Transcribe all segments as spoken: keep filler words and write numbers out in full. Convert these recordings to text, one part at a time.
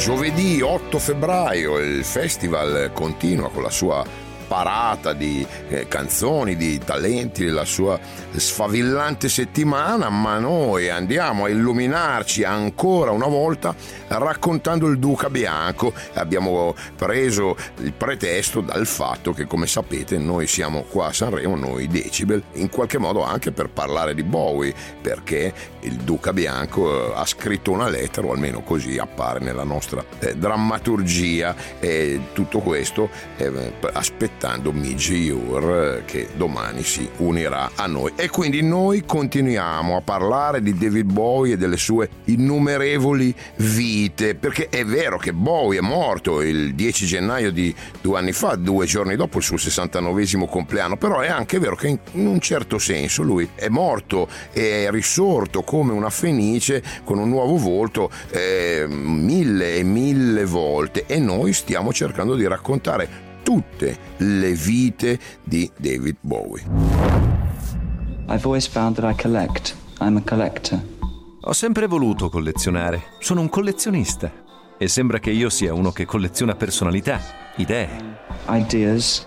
Giovedì otto febbraio il festival continua con la sua parata di eh, canzoni, di talenti, la sua sfavillante settimana, ma noi andiamo a illuminarci ancora una volta raccontando il Duca Bianco. Abbiamo preso il pretesto dal fatto che, come sapete, noi siamo qua a Sanremo, noi Decibel, in qualche modo anche per parlare di Bowie, perché il Duca Bianco ha scritto una lettera, o almeno così appare nella nostra eh, drammaturgia, e tutto questo eh, aspettando Midge Ure, che domani si unirà a noi. E quindi noi continuiamo a parlare di David Bowie e delle sue innumerevoli vite, perché è vero che Bowie è morto il dieci gennaio di due anni fa, due giorni dopo il suo sessantanovesimo compleanno, però è anche vero che in un certo senso lui è morto e è risorto come una fenice con un nuovo volto eh, mille e mille volte, e noi stiamo cercando di raccontare tutte le vite di David Bowie. I've always found that I collect. I'm a collector. Ho sempre voluto collezionare. Sono un collezionista. E sembra che io sia uno che colleziona personalità, idee. Ideas.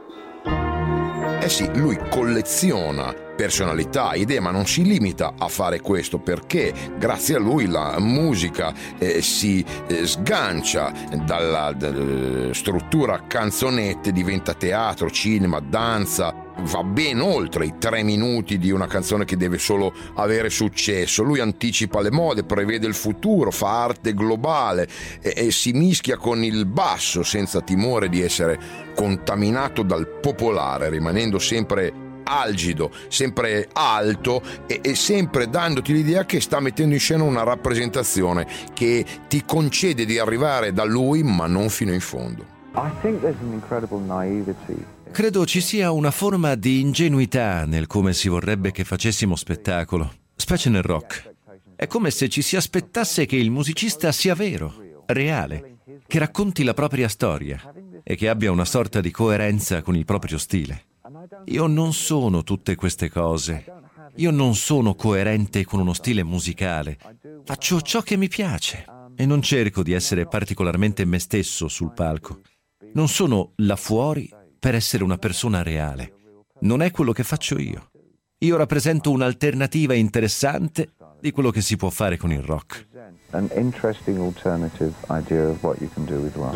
Eh sì, lui colleziona personalità, idee, ma non si limita a fare questo, perché grazie a lui la musica eh, si eh, sgancia dalla, dalla struttura canzonette, diventa teatro, cinema, danza, va ben oltre i tre minuti di una canzone che deve solo avere successo. Lui anticipa le mode, prevede il futuro, fa arte globale e, e si mischia con il basso senza timore di essere contaminato dal popolare, rimanendo sempre algido, sempre alto e, e sempre dandoti l'idea che sta mettendo in scena una rappresentazione che ti concede di arrivare da lui, ma non fino in fondo. I think there's an incredible naivety. Credo ci sia una forma di ingenuità nel come si vorrebbe che facessimo spettacolo, specie nel rock. È come se ci si aspettasse che il musicista sia vero, reale, che racconti la propria storia e che abbia una sorta di coerenza con il proprio stile. Io non sono tutte queste cose. Io non sono coerente con uno stile musicale. Faccio ciò che mi piace e non cerco di essere particolarmente me stesso sul palco. Non sono là fuori per essere una persona reale. Non è quello che faccio io. Io rappresento un'alternativa interessante di quello che si può fare con il rock. An interesting alternative idea of what you can do with rock.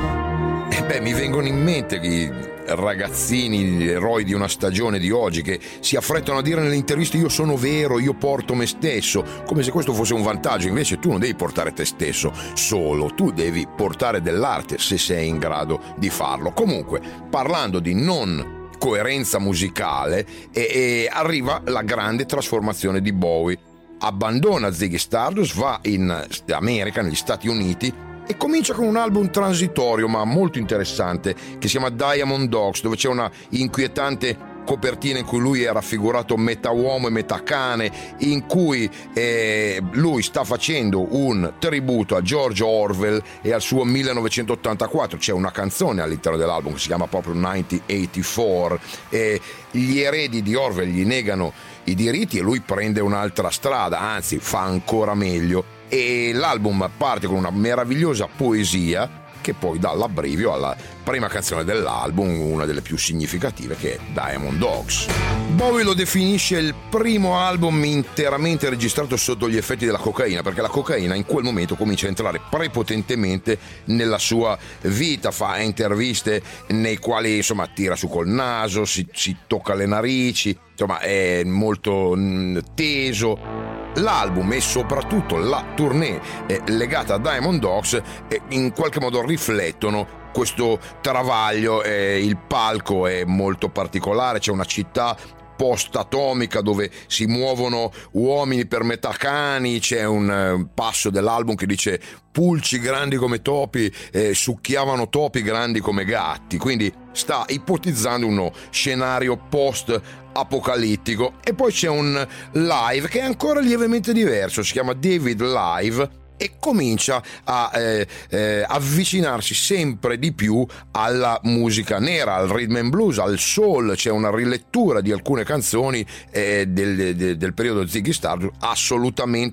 E beh, mi vengono in mente i ragazzini, gli eroi di una stagione di oggi, che si affrettano a dire nelle interviste: io sono vero, io porto me stesso, come se questo fosse un vantaggio. Invece tu non devi portare te stesso solo, tu devi portare dell'arte se sei in grado di farlo. Comunque, parlando di non coerenza musicale, e, e arriva la grande trasformazione di Bowie. Abbandona Ziggy Stardust, va in America, negli Stati Uniti, e comincia con un album transitorio ma molto interessante che si chiama Diamond Dogs, dove c'è una inquietante copertina in cui lui è raffigurato metà uomo e metà cane, in cui eh, lui sta facendo un tributo a George Orwell e al suo millenovecentottantaquattro. C'è una canzone all'interno dell'album che si chiama proprio millenovecentottantaquattro, e gli eredi di Orwell gli negano i diritti e lui prende un'altra strada, anzi fa ancora meglio, e l'album parte con una meravigliosa poesia che poi dà l'abbrivio alla prima canzone dell'album, una delle più significative, che è Diamond Dogs. Bowie lo definisce il primo album interamente registrato sotto gli effetti della cocaina, perché la cocaina in quel momento comincia a entrare prepotentemente nella sua vita. Fa interviste nei quali insomma tira su col naso, si, si tocca le narici, insomma è molto mh, teso. L'album e soprattutto la tournée eh, legata a Diamond Dogs eh, in qualche modo riflettono questo travaglio. Eh, il palco è molto particolare, c'è una città post-atomica dove si muovono uomini per metà cani, c'è un uh, passo dell'album che dice: pulci grandi come topi eh, succhiavano topi grandi come gatti, quindi sta ipotizzando uno scenario post-apocalittico. E poi c'è un live che è ancora lievemente diverso, si chiama David Live, e comincia a eh, eh, avvicinarsi sempre di più alla musica nera, al rhythm and blues, al soul. C'è una rilettura di alcune canzoni eh, del, del, del periodo Ziggy Stardust assolutamente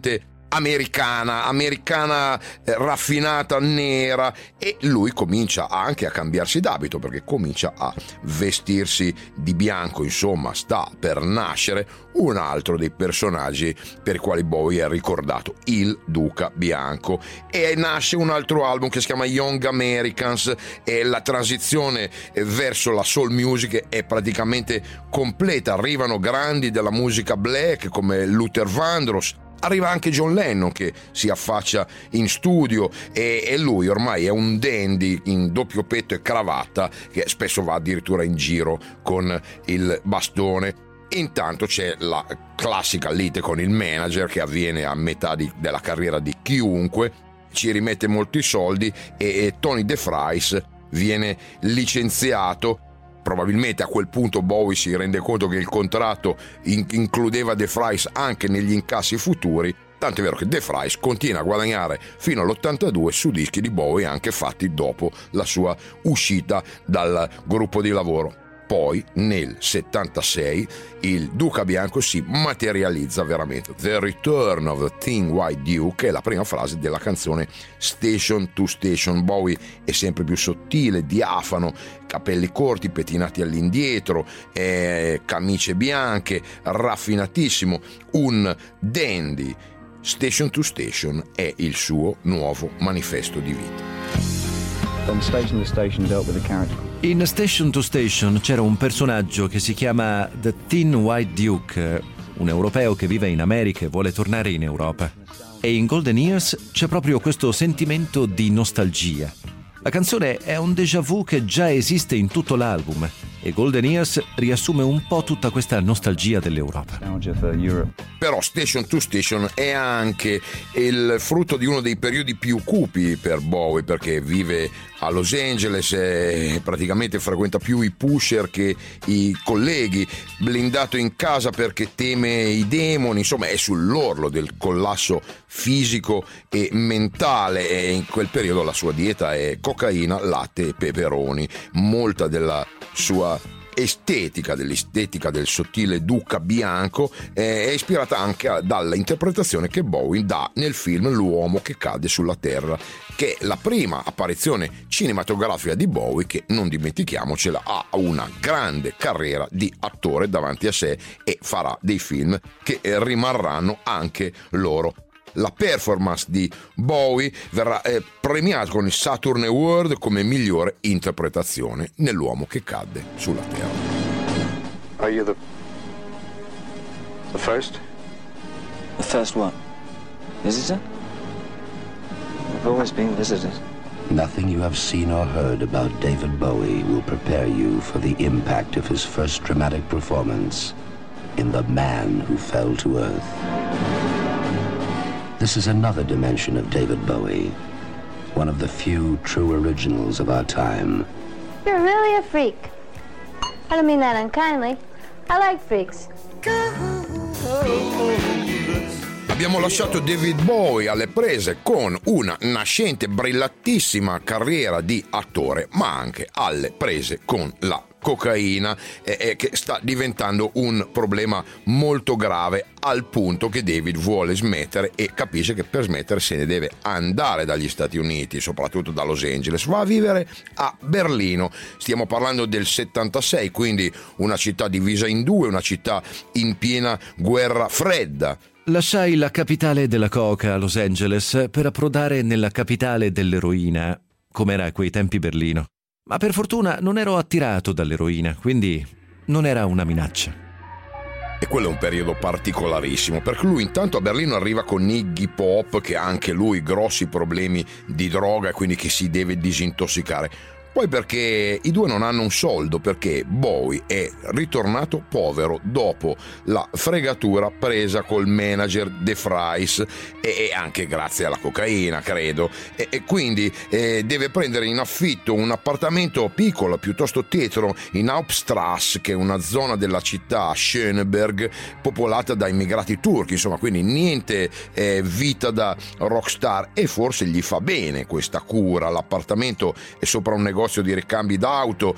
americana, americana eh, raffinata, nera, e lui comincia anche a cambiarsi d'abito perché comincia a vestirsi di bianco. Insomma, sta per nascere un altro dei personaggi per i quali Bowie è ricordato, il Duca Bianco, e nasce un altro album che si chiama Young Americans, e la transizione verso la soul music è praticamente completa. Arrivano grandi della musica black come Luther Vandross. Arriva anche John Lennon che si affaccia in studio, e, e lui ormai è un dandy in doppio petto e cravatta che spesso va addirittura in giro con il bastone. Intanto c'è la classica lite con il manager che avviene a metà di, della carriera di chiunque, ci rimette molti soldi e, e Tony DeFries viene licenziato. Probabilmente a quel punto Bowie si rende conto che il contratto in- includeva DeFries anche negli incassi futuri, tanto è vero che DeFries continua a guadagnare fino all'ottantadue su dischi di Bowie anche fatti dopo la sua uscita dal gruppo di lavoro. Poi nel settantasei il Duca Bianco si materializza veramente. The Return of the Thin White Duke è la prima frase della canzone Station to Station. Bowie è sempre più sottile, diafano, capelli corti, pettinati all'indietro, eh, camicie bianche, raffinatissimo, un dandy. Station to Station è il suo nuovo manifesto di vita. Then Station to Station dealt with the character. In Station to Station c'era un personaggio che si chiama The Thin White Duke, un europeo che vive in America e vuole tornare in Europa. E in Golden Years c'è proprio questo sentimento di nostalgia. La canzone è un déjà vu che già esiste in tutto l'album, e Golden Years riassume un po' tutta questa nostalgia dell'Europa. Però Station to Station è anche il frutto di uno dei periodi più cupi per Bowie, perché vive a Los Angeles e praticamente frequenta più i pusher che i colleghi, blindato in casa perché teme i demoni, insomma è sull'orlo del collasso fisico e mentale, e in quel periodo la sua dieta è cocaina, latte e peperoni. Molta della sua estetica, dell'estetica del sottile Duca Bianco, è ispirata anche dalla interpretazione che Bowie dà nel film L'uomo che cade sulla terra, che è la prima apparizione cinematografica di Bowie, che non dimentichiamocela, ha una grande carriera di attore davanti a sé e farà dei film che rimarranno anche loro. La performance di Bowie verrà eh, premiata con il Saturn Award come migliore interpretazione nell'uomo che cadde sulla terra. Are you the the first? The first what? Visitor? I've always been visited. Nothing you have seen or heard about David Bowie will prepare you for the impact of his first dramatic performance in The Man Who Fell to Earth. This is another dimension of David Bowie, one of the few true originals of our time. You're really a freak. I don't mean that unkindly. I like freaks. Abbiamo lasciato David Bowie alle prese con una nascente, brillantissima carriera di attore, ma anche alle prese con la cocaina, eh, che sta diventando un problema molto grave, al punto che David vuole smettere e capisce che per smettere se ne deve andare dagli Stati Uniti, soprattutto da Los Angeles. Va a vivere a Berlino. Stiamo parlando del settantasei, quindi una città divisa in due, una città in piena guerra fredda. Lasciai la capitale della coca, Los Angeles, per approdare nella capitale dell'eroina, come era a quei tempi Berlino. Ma per fortuna non ero attirato dall'eroina, quindi non era una minaccia. E quello è un periodo particolarissimo, perché lui intanto a Berlino arriva con Iggy Pop, che ha anche lui grossi problemi di droga e quindi che si deve disintossicare. Poi perché i due non hanno un soldo, perché Bowie è ritornato povero dopo la fregatura presa col manager DeFries, e anche grazie alla cocaina, credo, e, e quindi eh, deve prendere in affitto un appartamento piccolo, piuttosto tetro, in Hauptstrasse, che è una zona della città, Schöneberg, popolata da immigrati turchi, insomma, quindi niente eh, vita da rockstar, e forse gli fa bene questa cura. L'appartamento è sopra un negozio negozio di ricambi d'auto,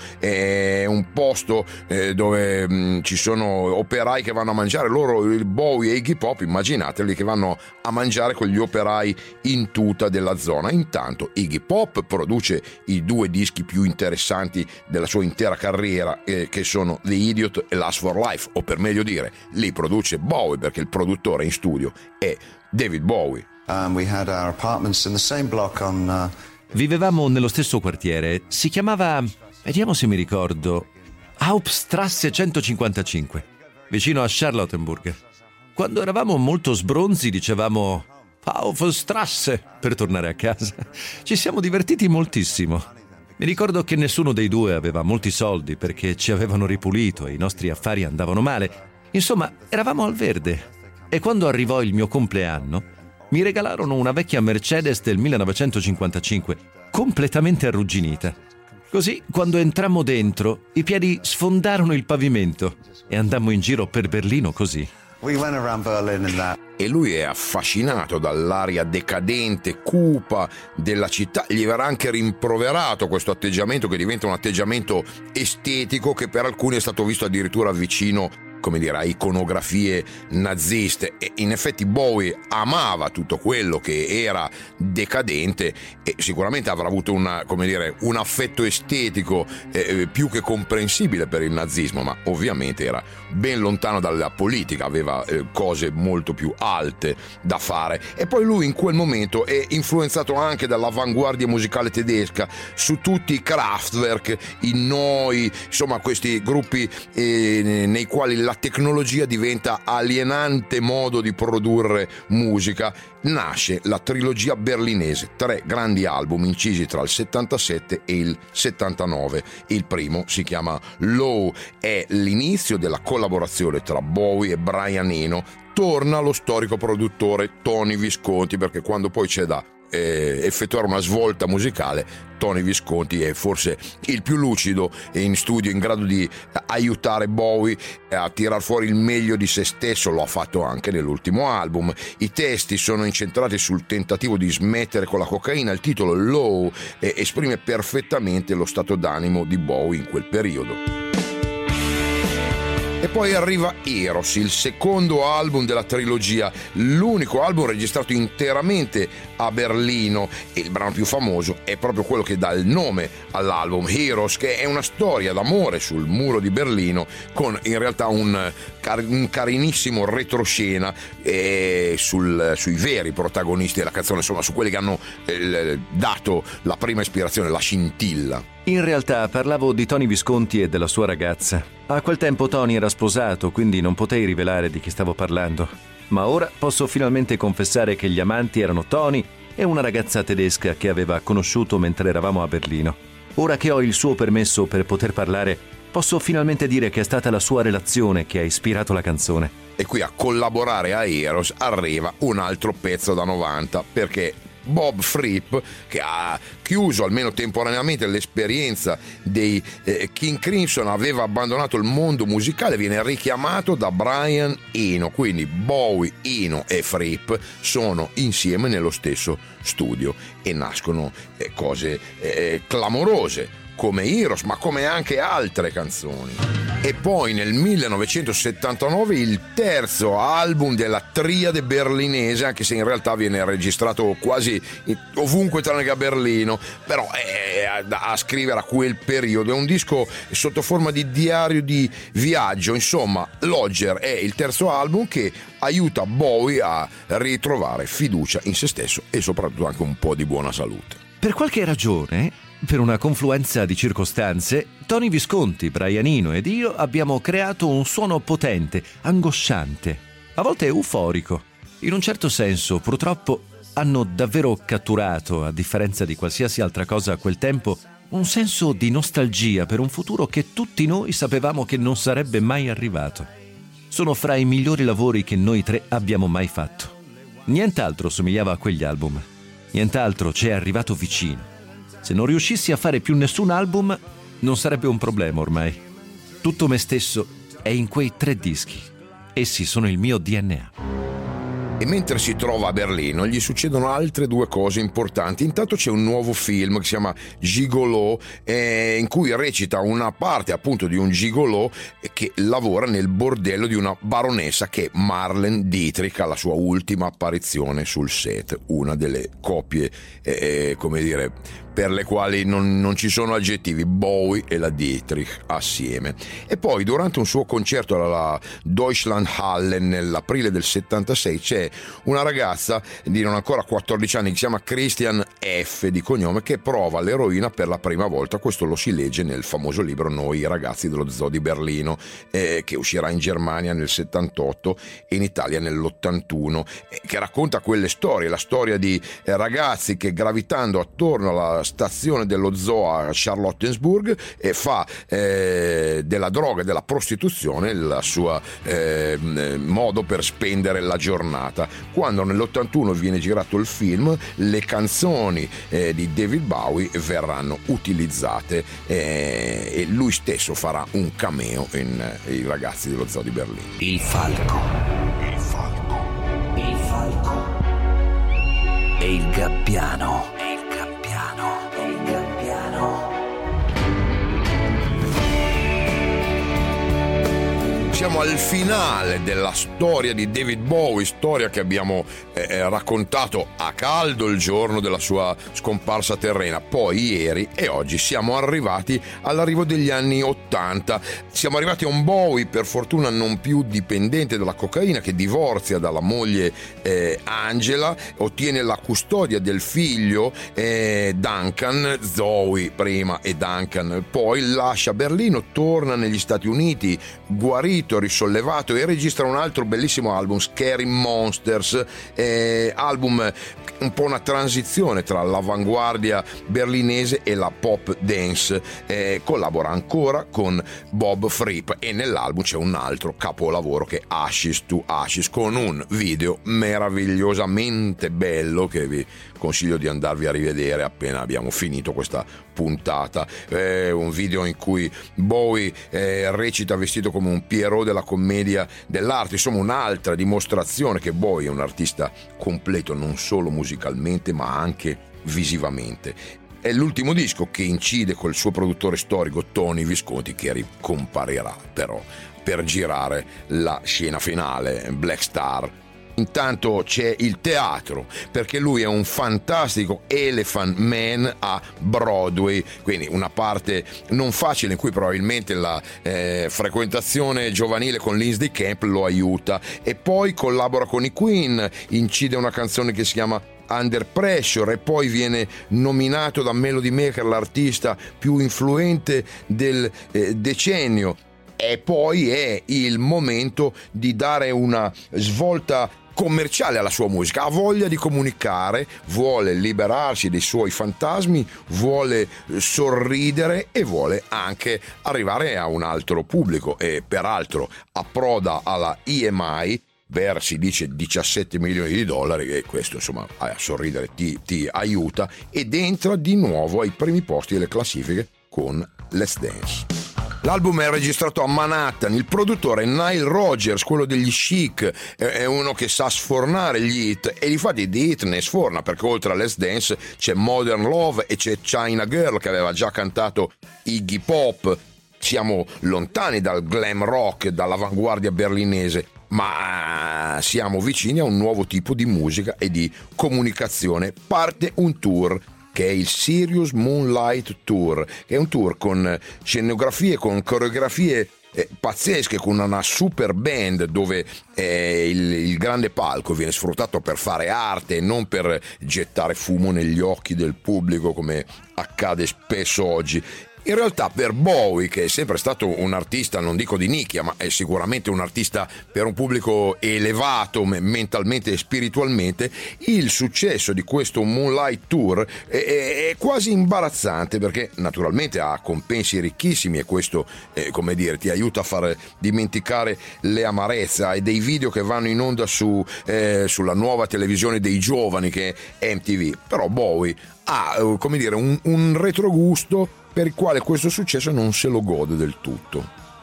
è un posto eh, dove mh, ci sono operai che vanno a mangiare, loro, il Bowie e Iggy Pop, immaginateli che vanno a mangiare con gli operai in tuta della zona. Intanto Iggy Pop produce i due dischi più interessanti della sua intera carriera, eh, che sono The Idiot e Last for Life, o per meglio dire li produce Bowie, perché il produttore in studio è David Bowie. Um, we had our apartments in the same block on uh... Vivevamo nello stesso quartiere, si chiamava, vediamo se mi ricordo, Hauptstrasse centocinquantacinque, vicino a Charlottenburg. Quando eravamo molto sbronzi dicevamo Hauptstrasse per tornare a casa. Ci siamo divertiti moltissimo. Mi ricordo che nessuno dei due aveva molti soldi perché ci avevano ripulito e i nostri affari andavano male. Insomma, eravamo al verde. E quando arrivò il mio compleanno, mi regalarono una vecchia Mercedes del millenovecentocinquantacinque, completamente arrugginita. Così, quando entrammo dentro, i piedi sfondarono il pavimento e andammo in giro per Berlino così. We went around Berlin in that. E lui è affascinato dall'aria decadente, cupa della città. Gli verrà anche rimproverato questo atteggiamento, che diventa un atteggiamento estetico che per alcuni è stato visto addirittura vicino, come dire, a iconografie naziste. E in effetti Bowie amava tutto quello che era decadente e sicuramente avrà avuto una, come dire, un affetto estetico eh, più che comprensibile per il nazismo, ma ovviamente era ben lontano dalla politica, aveva eh, cose molto più alte da fare. E poi lui in quel momento è influenzato anche dall'avanguardia musicale tedesca, su tutti i Kraftwerk, i Noi, insomma questi gruppi eh, nei quali la tecnologia diventa alienante modo di produrre musica. Nasce la trilogia berlinese, tre grandi album incisi tra il settantasette e il settantanove. Il primo si chiama Low, è l'inizio della collaborazione tra Bowie e Brian Eno. Torna lo storico produttore Tony Visconti, perché quando poi c'è da eh, effettuare una svolta musicale, Tony Visconti è forse il più lucido in studio, in grado di aiutare Bowie a tirar fuori il meglio di se stesso. Lo ha fatto anche nell'ultimo album. I testi sono incentrati sul tentativo di smettere con la cocaina. Il titolo Low eh, esprime perfettamente lo stato d'animo di Bowie in quel periodo. E poi arriva Eros, il secondo album della trilogia, l'unico album registrato interamente a Berlino, e il brano più famoso è proprio quello che dà il nome all'album, Eros, che è una storia d'amore sul muro di Berlino con in realtà un, car- un carinissimo retroscena eh, sul, sui veri protagonisti della canzone, insomma su quelli che hanno eh, dato la prima ispirazione, la scintilla. In realtà parlavo di Tony Visconti e della sua ragazza. A quel tempo Tony era sposato, quindi non potei rivelare di chi stavo parlando. Ma ora posso finalmente confessare che gli amanti erano Tony e una ragazza tedesca che aveva conosciuto mentre eravamo a Berlino. Ora che ho il suo permesso per poter parlare, posso finalmente dire che è stata la sua relazione che ha ispirato la canzone. E qui a collaborare a Eros arriva un altro pezzo da novanta, perché Bob Fripp, che ha chiuso almeno temporaneamente l'esperienza dei eh, King Crimson, aveva abbandonato il mondo musicale, viene richiamato da Brian Eno. Quindi Bowie, Eno e Fripp sono insieme nello stesso studio e nascono eh, cose eh, clamorose come Eros, ma come anche altre canzoni. E poi nel millenovecentosettantanove il terzo album della triade berlinese, anche se in realtà viene registrato quasi ovunque tranne che a Berlino, però è da scrivere a quel periodo. È un disco sotto forma di diario di viaggio, insomma Lodger è il terzo album che aiuta Bowie a ritrovare fiducia in se stesso e soprattutto anche un po' di buona salute. Per qualche ragione, per una confluenza di circostanze, Tony Visconti, Brian Eno ed io abbiamo creato un suono potente, angosciante, a volte euforico. In un certo senso, purtroppo, hanno davvero catturato, a differenza di qualsiasi altra cosa a quel tempo, un senso di nostalgia per un futuro che tutti noi sapevamo che non sarebbe mai arrivato. Sono fra i migliori lavori che noi tre abbiamo mai fatto. Nient'altro somigliava a quegli album. Nient'altro ci è arrivato vicino. Se non riuscissi a fare più nessun album, non sarebbe un problema ormai. Tutto me stesso è in quei tre dischi. Essi sono il mio D N A. E mentre si trova a Berlino gli succedono altre due cose importanti. Intanto c'è un nuovo film che si chiama Gigolo, eh, in cui recita una parte appunto di un gigolò che lavora nel bordello di una baronessa che è Marlene Dietrich, alla sua ultima apparizione sul set, una delle coppie eh, come dire per le quali non, non ci sono aggettivi, Bowie e la Dietrich assieme. E poi durante un suo concerto alla Deutschlandhalle nell'aprile del settantasei c'è una ragazza di non ancora quattordici anni che si chiama Christian F. di cognome, che prova l'eroina per la prima volta. Questo lo si legge nel famoso libro Noi ragazzi dello Zoo di Berlino, eh, che uscirà in Germania nel settantotto e in Italia nell'ottantuno, eh, che racconta quelle storie, la storia di eh, ragazzi che gravitando attorno alla stazione dello zoo a Charlottenburg e fa eh, della droga e della prostituzione il suo eh, modo per spendere la giornata. Quando nell'ottantuno viene girato il film, le canzoni eh, di David Bowie verranno utilizzate eh, e lui stesso farà un cameo in eh, I ragazzi dello zoo di Berlino. Il falco, il falco, il falco e il gabbiano. Siamo al finale della storia di David Bowie, storia che abbiamo eh, raccontato a caldo il giorno della sua scomparsa terrena, poi ieri e oggi siamo arrivati all'arrivo degli anni ottanta. Siamo arrivati a un Bowie per fortuna non più dipendente dalla cocaina, che divorzia dalla moglie eh, Angela, ottiene la custodia del figlio eh, Duncan, Zoe prima e Duncan poi, lascia Berlino, torna negli Stati Uniti guarito, risollevato, e registra un altro bellissimo album, Scary Monsters, eh, album un po' una transizione tra l'avanguardia berlinese e la pop dance. Eh, collabora ancora con Bob Fripp e nell'album c'è un altro capolavoro che è Ashes to Ashes, con un video meravigliosamente bello che vi consiglio di andarvi a rivedere appena abbiamo finito questa puntata. È un video in cui Bowie eh, recita vestito come un Pierrot della commedia dell'arte, insomma un'altra dimostrazione che Bowie è un artista completo non solo musicalmente ma anche visivamente. È l'ultimo disco che incide col suo produttore storico Tony Visconti, che ricomparirà però per girare la scena finale, Black Star. Intanto c'è il teatro, perché lui è un fantastico Elephant Man a Broadway, quindi una parte non facile in cui probabilmente la eh, frequentazione giovanile con Lindsay Camp lo aiuta, e poi collabora con i Queen, incide una canzone che si chiama Under Pressure e poi viene nominato da Melody Maker l'artista più influente del eh, decennio. E poi è il momento di dare una svolta commerciale alla sua musica, ha voglia di comunicare, vuole liberarsi dei suoi fantasmi, vuole sorridere e vuole anche arrivare a un altro pubblico, e peraltro approda alla E M I per, si dice, diciassette milioni di dollari, e questo insomma a sorridere ti, ti aiuta, ed entra di nuovo ai primi posti delle classifiche con Let's Dance. L'album è registrato a Manhattan, il produttore è Nile Rodgers, quello degli Chic, è uno che sa sfornare gli hit, e difatti di hit ne sforna, perché oltre a Let's Dance c'è Modern Love e c'è China Girl, che aveva già cantato Iggy Pop. Siamo lontani dal glam rock, dall'avanguardia berlinese, ma siamo vicini a un nuovo tipo di musica e di comunicazione. Parte un tour che è il Sirius Moonlight Tour, che è un tour con scenografie, con coreografie eh, pazzesche, con una super band dove eh, il, il grande palco viene sfruttato per fare arte e non per gettare fumo negli occhi del pubblico come accade spesso oggi. In realtà per Bowie, che è sempre stato un artista, non dico di nicchia, ma è sicuramente un artista per un pubblico elevato mentalmente e spiritualmente, il successo di questo Moonlight Tour è, è quasi imbarazzante, perché naturalmente ha compensi ricchissimi e questo eh, come dire, ti aiuta a far dimenticare le amarezze. Hai dei video che vanno in onda su, eh, sulla nuova televisione dei giovani che è M T V, però Bowie ha come dire un, un retrogusto per il quale questo successo non se lo gode del tutto.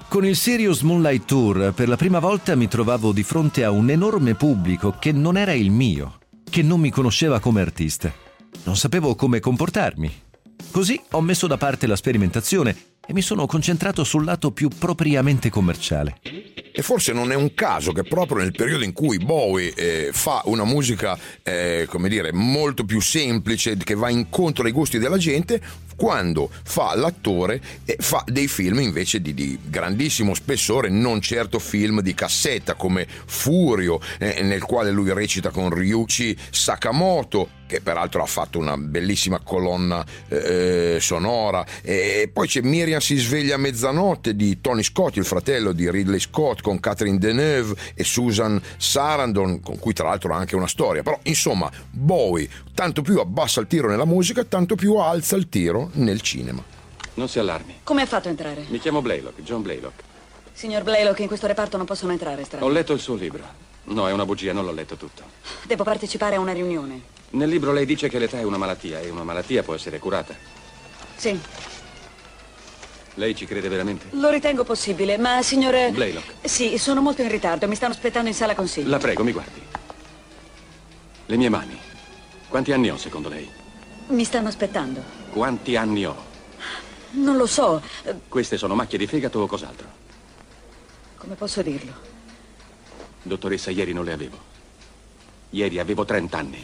Con il Sirius Moonlight Tour per la prima volta mi trovavo di fronte a un enorme pubblico che non era il mio, che non mi conosceva come artista. Non sapevo come comportarmi. Così ho messo da parte la sperimentazione e mi sono concentrato sul lato più propriamente commerciale. E forse non è un caso che proprio nel periodo in cui Bowie eh, fa una musica, eh, come dire, molto più semplice, che va incontro ai gusti della gente, quando fa l'attore eh, fa dei film invece di, di grandissimo spessore, non certo film di cassetta come Furio, eh, nel quale lui recita con Ryuichi Sakamoto, che peraltro ha fatto una bellissima colonna eh, sonora, e poi c'è Miriam si sveglia a mezzanotte di Tony Scott, il fratello di Ridley Scott, con Catherine Deneuve e Susan Sarandon, con cui tra l'altro ha anche una storia. Però insomma Bowie tanto più abbassa il tiro nella musica, tanto più alza il tiro nel cinema. Non si allarmi. Come ha fatto a entrare? Mi chiamo Blaylock, John Blaylock. Signor Blaylock, in questo reparto non possono entrare strani. Ho letto il suo libro. No, è una bugia, non l'ho letto tutto. Devo partecipare a una riunione. Nel libro lei dice che l'età è una malattia e una malattia può essere curata. Sì. Lei ci crede veramente? Lo ritengo possibile, ma signore... Blaylock. Sì, sono molto in ritardo, mi stanno aspettando in sala consiglio. La prego, mi guardi. Le mie mani. Quanti anni ho, secondo lei? Mi stanno aspettando. Quanti anni ho? Non lo so. Queste sono macchie di fegato o cos'altro? Come posso dirlo? Dottoressa, ieri non le avevo. Ieri avevo trent'anni.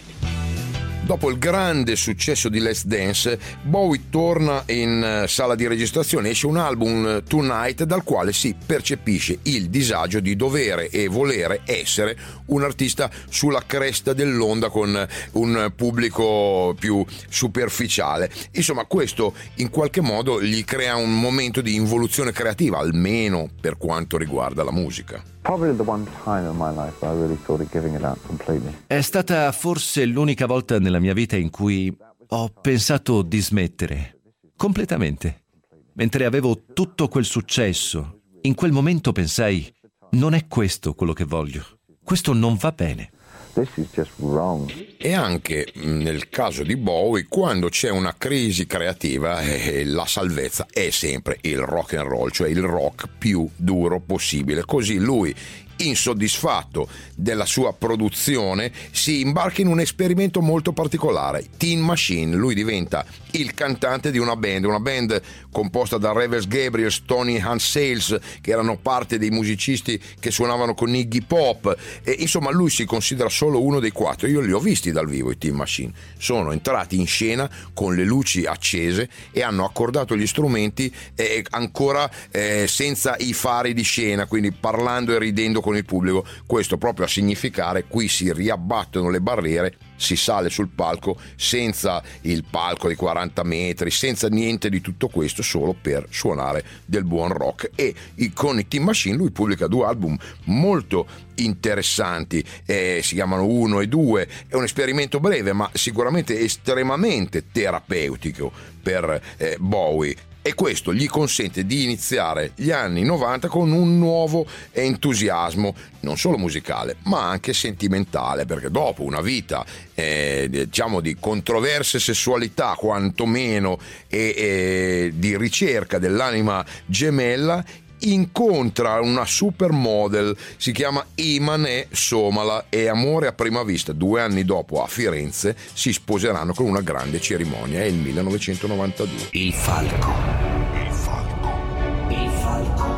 Dopo il grande successo di Let's Dance, Bowie torna in sala di registrazione, esce un album Tonight dal quale si percepisce il disagio di dovere e volere essere un artista sulla cresta dell'onda con un pubblico più superficiale. Insomma, questo in qualche modo gli crea un momento di involuzione creativa, almeno per quanto riguarda la musica. Probably the one time in my life I really thought of giving it up completely. È stata forse l'unica volta nella mia vita in cui ho pensato di smettere completamente. Mentre avevo tutto quel successo, in quel momento pensai: non è questo quello che voglio. Questo non va bene. This is just wrong. E anche nel caso di Bowie, quando c'è una crisi creativa, eh, la salvezza è sempre il rock and roll, cioè il rock più duro possibile. Così lui, insoddisfatto della sua produzione, si imbarca in un esperimento molto particolare. Tin Machine. Lui diventa il cantante di una band, una band composta da Reeves Gabriels, Tony Hansales, che erano parte dei musicisti che suonavano con Iggy Pop, e insomma lui si considera solo uno dei quattro. Io li ho visti dal vivo i Tin Machine, sono entrati in scena con le luci accese e hanno accordato gli strumenti eh, ancora eh, senza i fari di scena, quindi parlando e ridendo con il pubblico. Questo proprio a significare: qui si riabbattono le barriere, si sale sul palco senza il palco di quaranta metri, senza niente di tutto questo, solo per suonare del buon rock. E con i Tin Machine lui pubblica due album molto interessanti, eh, si chiamano Uno e Due. È un esperimento breve ma sicuramente estremamente terapeutico per eh, Bowie, e questo gli consente di iniziare gli anni novanta con un nuovo entusiasmo, non solo musicale ma anche sentimentale, perché dopo una vita eh, diciamo di controverse sessualità quantomeno e, e di ricerca dell'anima gemella, incontra una supermodel, si chiama Imane Somala, e amore a prima vista. Due anni dopo a Firenze si sposeranno con una grande cerimonia. È il millenovecentonovantadue. Il falco. Il falco. Il falco.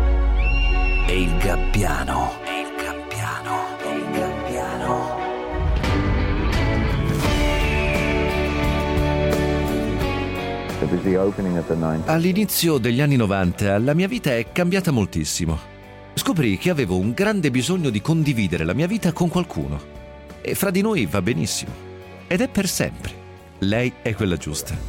E il gabbiano. E il gabbiano. E il gabbiano. All'inizio degli anni novanta la mia vita è cambiata moltissimo. Scoprì che avevo un grande bisogno di condividere la mia vita con qualcuno. E fra di noi va benissimo. Ed è per sempre. Lei è quella giusta.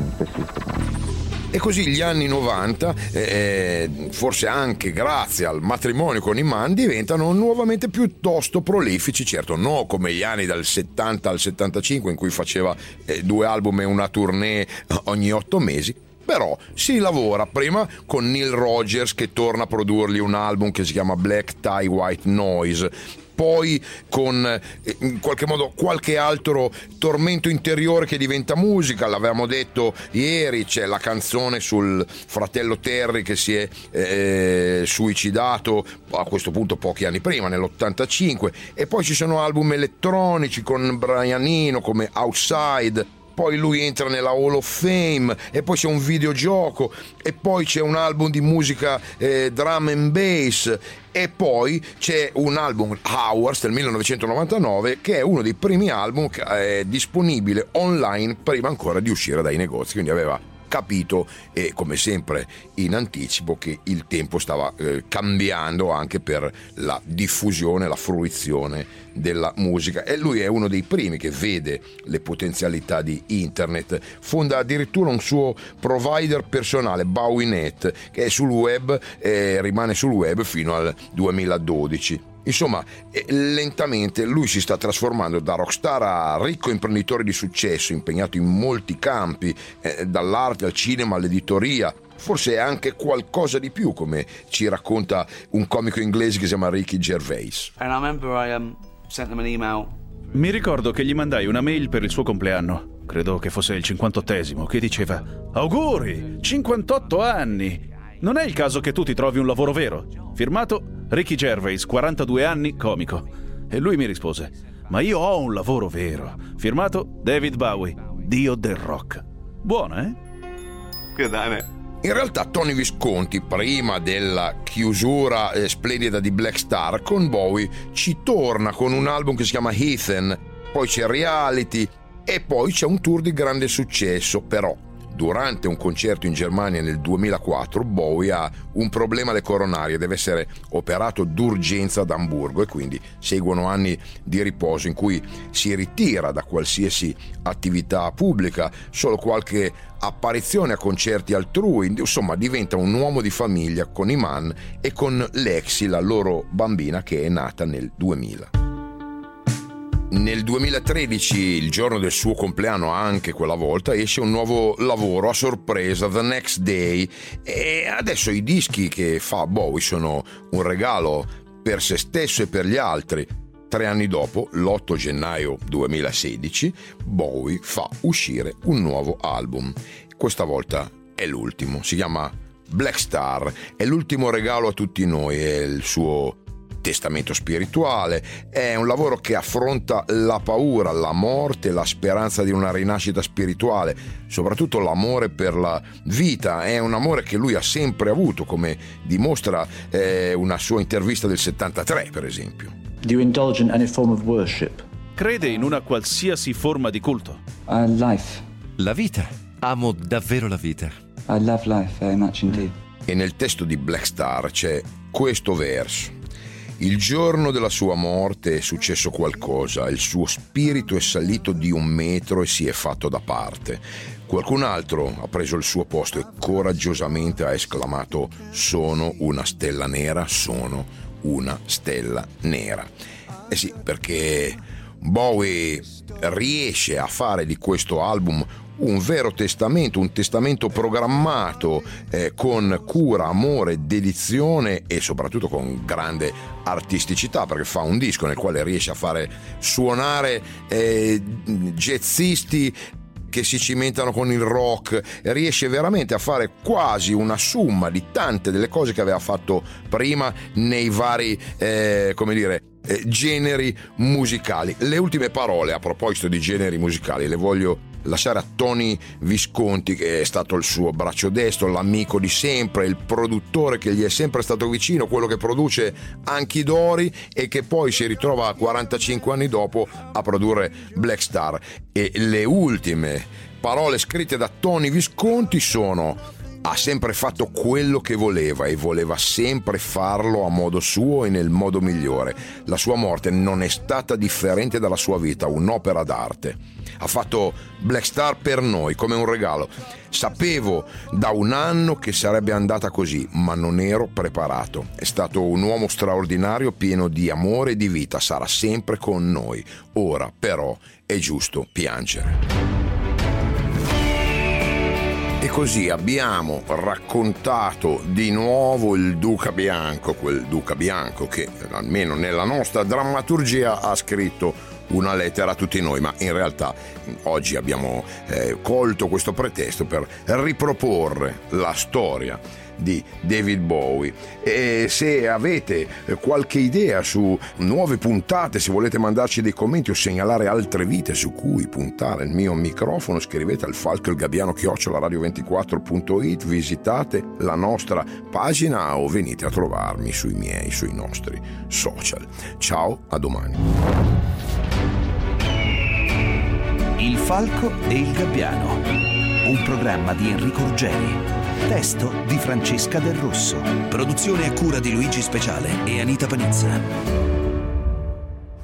E così gli anni novanta, eh, forse anche grazie al matrimonio con Iman, diventano nuovamente piuttosto prolifici. Certo, non come gli anni dal settanta al settantacinque, in cui faceva eh, due album e una tournée ogni otto mesi. Però si lavora prima con Neil Rogers, che torna a produrgli un album che si chiama Black Tie White Noise, poi con eh, in qualche modo qualche altro tormento interiore che diventa musica. L'avevamo detto ieri, c'è la canzone sul fratello Terry che si è eh, suicidato a questo punto pochi anni prima, nell'ottantacinque, e poi ci sono album elettronici con Brian Eno come Outside. Poi lui entra nella Hall of Fame, e poi c'è un videogioco, e poi c'è un album di musica eh, drum and bass, e poi c'è un album, Hours, del millenovecentonovantanove, che è uno dei primi album che è disponibile online prima ancora di uscire dai negozi, quindi aveva capito, e come sempre in anticipo, che il tempo stava eh, cambiando anche per la diffusione, la fruizione della musica, e lui è uno dei primi che vede le potenzialità di internet. Fonda addirittura un suo provider personale, BowieNet, che è sul web e rimane sul web fino al duemiladodici. Insomma, lentamente lui si sta trasformando da rockstar a ricco imprenditore di successo, impegnato in molti campi, eh, dall'arte al cinema all'editoria, forse anche qualcosa di più, come ci racconta un comico inglese che si chiama Ricky Gervais. And I remember I um, sent them an email. Mi ricordo che gli mandai una mail per il suo compleanno, credo che fosse il cinquantottesimo, che diceva: auguri, cinquantotto anni! Non è il caso che tu ti trovi un lavoro vero? Firmato Ricky Gervais, quarantadue anni, comico. E lui mi rispose: ma io ho un lavoro vero. Firmato David Bowie, dio del rock. Buono, eh? Good, isn't it? In realtà Tony Visconti, prima della chiusura eh, splendida di Black Star, con Bowie ci torna con un album che si chiama Heathen, poi c'è Reality, e poi c'è un tour di grande successo. Però durante un concerto in Germania nel duemilaquattro Bowie ha un problema alle coronarie, deve essere operato d'urgenza ad Amburgo, e quindi seguono anni di riposo in cui si ritira da qualsiasi attività pubblica, solo qualche apparizione a concerti altrui. Insomma, diventa un uomo di famiglia con i Mann e con Lexi, la loro bambina, che è nata nel duemila. Nel duemilatredici, il giorno del suo compleanno, anche quella volta, esce un nuovo lavoro a sorpresa, The Next Day, e adesso i dischi che fa Bowie sono un regalo per se stesso e per gli altri. Tre anni dopo, l'otto gennaio duemilasedici, Bowie fa uscire un nuovo album. Questa volta è l'ultimo, si chiama Black Star, è l'ultimo regalo a tutti noi, è il suo testamento spirituale, è un lavoro che affronta la paura, la morte, la speranza di una rinascita spirituale, soprattutto l'amore per la vita. È un amore che lui ha sempre avuto, come dimostra eh, una sua intervista del settantatré, per esempio. Do you indulge in any form of worship? Crede in una qualsiasi forma di culto? Uh, life. La vita. Amo davvero la vita. I love life very much indeed. E nel testo di Black Star c'è questo verso: il giorno della sua morte è successo qualcosa, il suo spirito è salito di un metro e si è fatto da parte. Qualcun altro ha preso il suo posto e coraggiosamente ha esclamato: sono una stella nera, sono una stella nera. Eh sì, perché Bowie riesce a fare di questo album un vero testamento, un testamento programmato eh, con cura, amore, dedizione e soprattutto con grande artisticità, perché fa un disco nel quale riesce a fare suonare eh, jazzisti che si cimentano con il rock, riesce veramente a fare quasi una summa di tante delle cose che aveva fatto prima nei vari, eh, come dire, eh, generi musicali. Le ultime parole a proposito di generi musicali le voglio lasciare a Tony Visconti, che è stato il suo braccio destro, l'amico di sempre, il produttore che gli è sempre stato vicino, quello che produce Anchi d'Ori e che poi si ritrova quarantacinque anni dopo a produrre Black Star. E le ultime parole scritte da Tony Visconti sono: ha sempre fatto quello che voleva e voleva sempre farlo a modo suo e nel modo migliore. La sua morte non è stata differente dalla sua vita, un'opera d'arte. Ha fatto Black Star per noi come un regalo. Sapevo da un anno che sarebbe andata così, ma non ero preparato. È stato un uomo straordinario, pieno di amore e di vita. Sarà sempre con noi. Ora però è giusto piangere. E così abbiamo raccontato di nuovo il Duca Bianco, quel Duca Bianco che almeno nella nostra drammaturgia ha scritto una lettera a tutti noi, ma in realtà oggi abbiamo eh, colto questo pretesto per riproporre la storia di David Bowie. E se avete qualche idea su nuove puntate, se volete mandarci dei commenti o segnalare altre vite su cui puntare il mio microfono, scrivete al falco il gabbiano chiocciola radio ventiquattro punto it, visitate la nostra pagina o venite a trovarmi sui miei, sui nostri social. Ciao, a domani. Il falco e il gabbiano, un programma di Enrico Ruggeri. Testo di Francesca Del Rosso. Produzione a cura di Luigi Speciale e Anita Panizza.